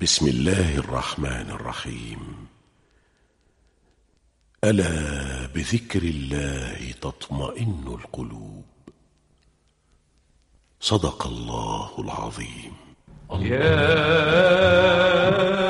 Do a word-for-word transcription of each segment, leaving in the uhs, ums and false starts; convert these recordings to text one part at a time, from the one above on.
بسم الله الرحمن الرحيم. ألا بذكر الله تطمئن القلوب. صدق الله العظيم. يا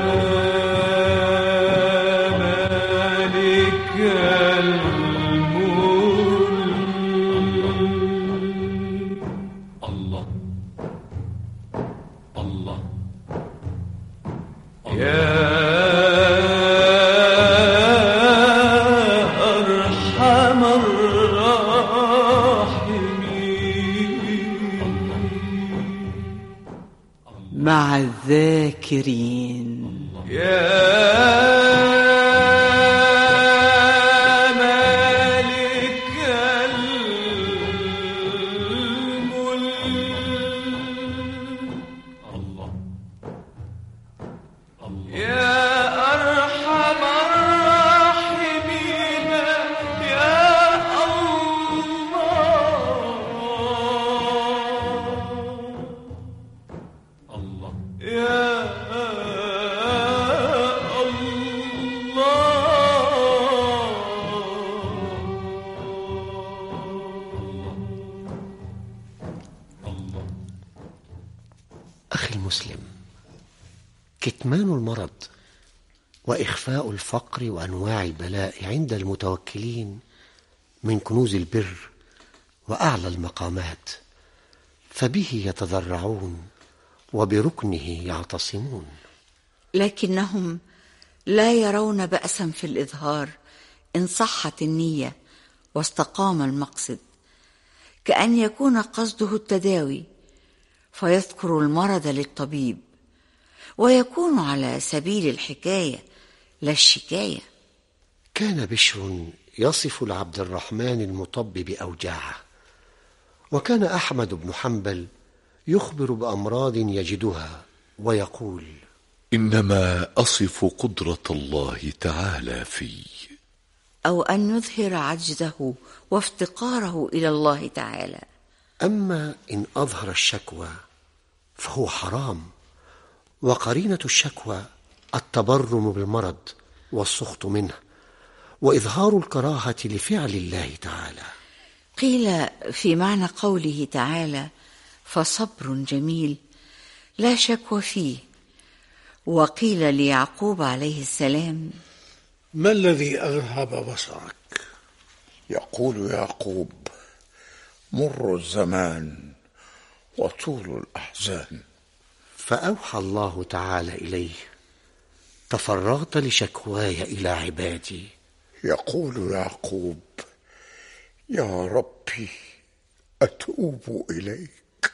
مع الذاكرين. يا مالك الملك يا أرحم الراحمين يا الله يا أخي المسلم، كتمان المرض وإخفاء الفقر وأنواع البلاء عند المتوكلين من كنوز البر وأعلى المقامات، فبه يتضرعون وبركنه يعتصمون. لكنهم لا يرون بأسا في الإظهار إن صحت النية واستقام المقصد، كأن يكون قصده التداوي فيذكر المرض للطبيب، ويكون على سبيل الحكاية لا الشكاية. كان بشر يصف لعبد الرحمن المطب بأوجاعه، وكان أحمد بن حنبل يخبر بأمراض يجدها ويقول: إنما أصف قدرة الله تعالى في، أو أن يظهر عجزه وافتقاره إلى الله تعالى. أما إن أظهر الشكوى فهو حرام، وقرينة الشكوى التبرم بالمرض والسخط منه وإظهار الكراهة لفعل الله تعالى. قيل في معنى قوله تعالى: فصبر جميل لا شكوى فيه. وقيل ليعقوب عليه السلام: ما الذي أذهب بصرك؟ يقول يعقوب: مر الزمان وطول الأحزان. فأوحى الله تعالى إليه: تفرغت لشكواي إلى عبادي. يقول يعقوب: يا ربي أتوب إليك.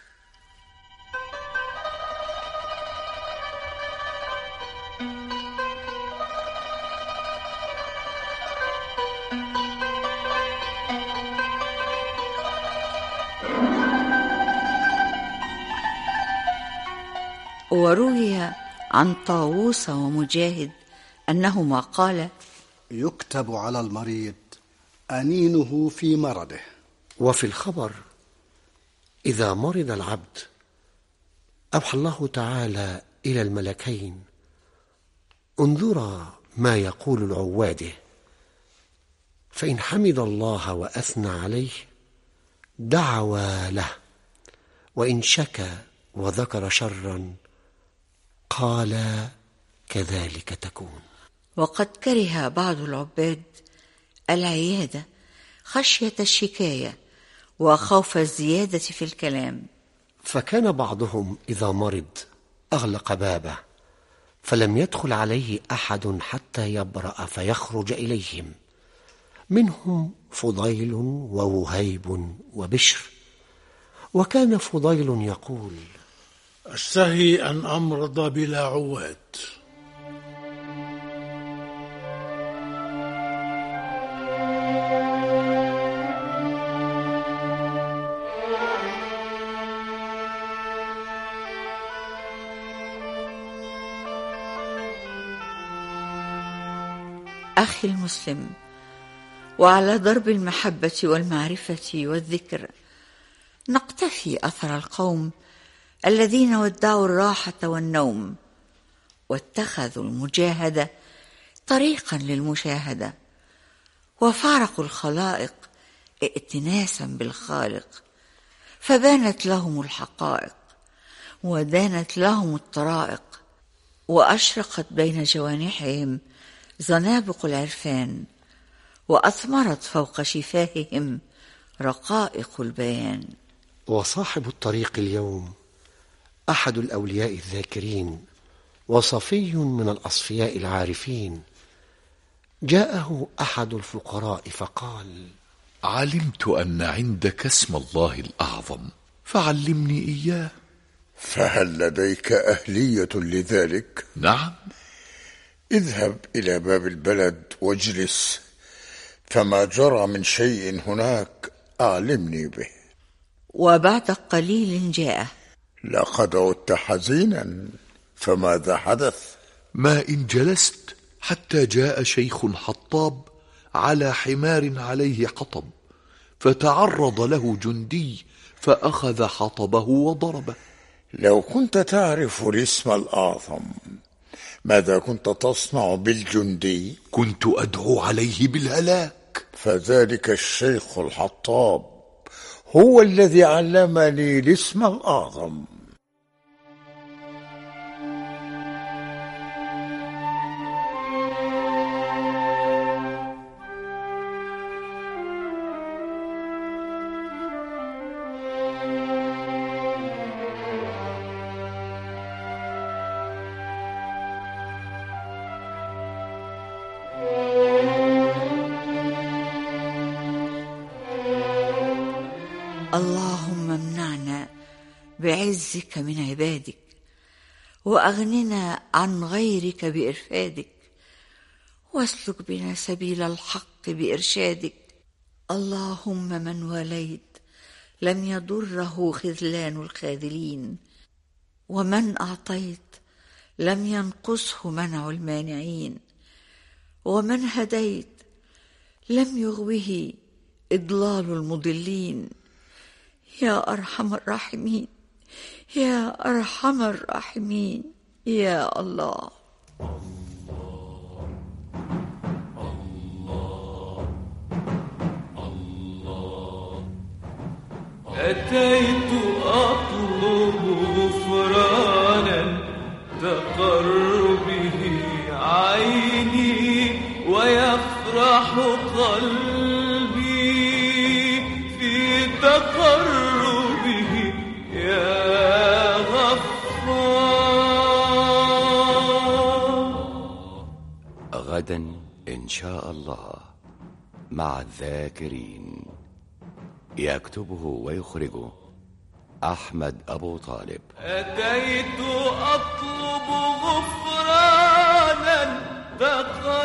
وروي عن طاووس ومجاهد أنهما قال: يكتب على المريض أنينه في مرضه. وفي الخبر: إذا مرض العبد أوحى الله تعالى إلى الملكين: انظرا ما يقول العواده، فإن حمد الله وأثنى عليه دعوا له، وإن شكى وذكر شرا قال كذلك تكون. وقد كره بعض العباد العيادة خشية الشكاية وخوف الزيادة في الكلام، فكان بعضهم إذا مرض أغلق بابه، فلم يدخل عليه أحد حتى يبرأ فيخرج إليهم، منهم فضيل ووهيب وبشر. وكان فضيل يقول: أشتهي أن أمرض بلا عواد. أخي المسلم، وعلى درب المحبة والمعرفة والذكر نقتفي أثر القوم الذين ودعوا الراحة والنوم واتخذوا المجاهدة طريقا للمشاهدة، وفارقوا الخلائق ائتناسا بالخالق، فبانت لهم الحقائق ودانت لهم الطرائق، وأشرقت بين جوانحهم زنابق العرفان، وأثمرت فوق شفاههم رقائق البيان. وصاحب الطريق اليوم أحد الأولياء الذاكرين، وصفي من الأصفياء العارفين. جاءه أحد الفقراء فقال: علمت أن عندك اسم الله الأعظم فعلمني إياه. فهل لديك أهلية لذلك؟ نعم. اذهب إلى باب البلد واجلس، فما جرى من شيء هناك أعلمني به. وبعد قليل جاء: لقد عدت حزينا، فماذا حدث؟ ما إن جلست حتى جاء شيخ حطاب على حمار عليه حطب، فتعرض له جندي فأخذ حطبه وضربه. لو كنت تعرف الاسم الأعظم، ماذا كنت تصنع بالجندي؟ كنت أدعو عليه بالهلاك. فذلك الشيخ الحطاب هو الذي علمني الاسم الأعظم. اللهم امنعنا بعزك من عبادك، وأغننا عن غيرك بإرفادك، واسلك بنا سبيل الحق بإرشادك. اللهم من واليت لم يضره خذلان الخاذلين، ومن أعطيت لم ينقصه منع المانعين، ومن هديت لم يغوه إضلال المضلين. يا أرحم الراحمين، يا أرحم الراحمين، يا الله. أتيت أطلب غفرانا تقر به عيني، ويفرح قلبي في تقربه يا غفار. غدا إن شاء الله مع الذاكرين. يكتبه ويخرجه أحمد أبو طالب. أتيت أطلب غفرانا تقر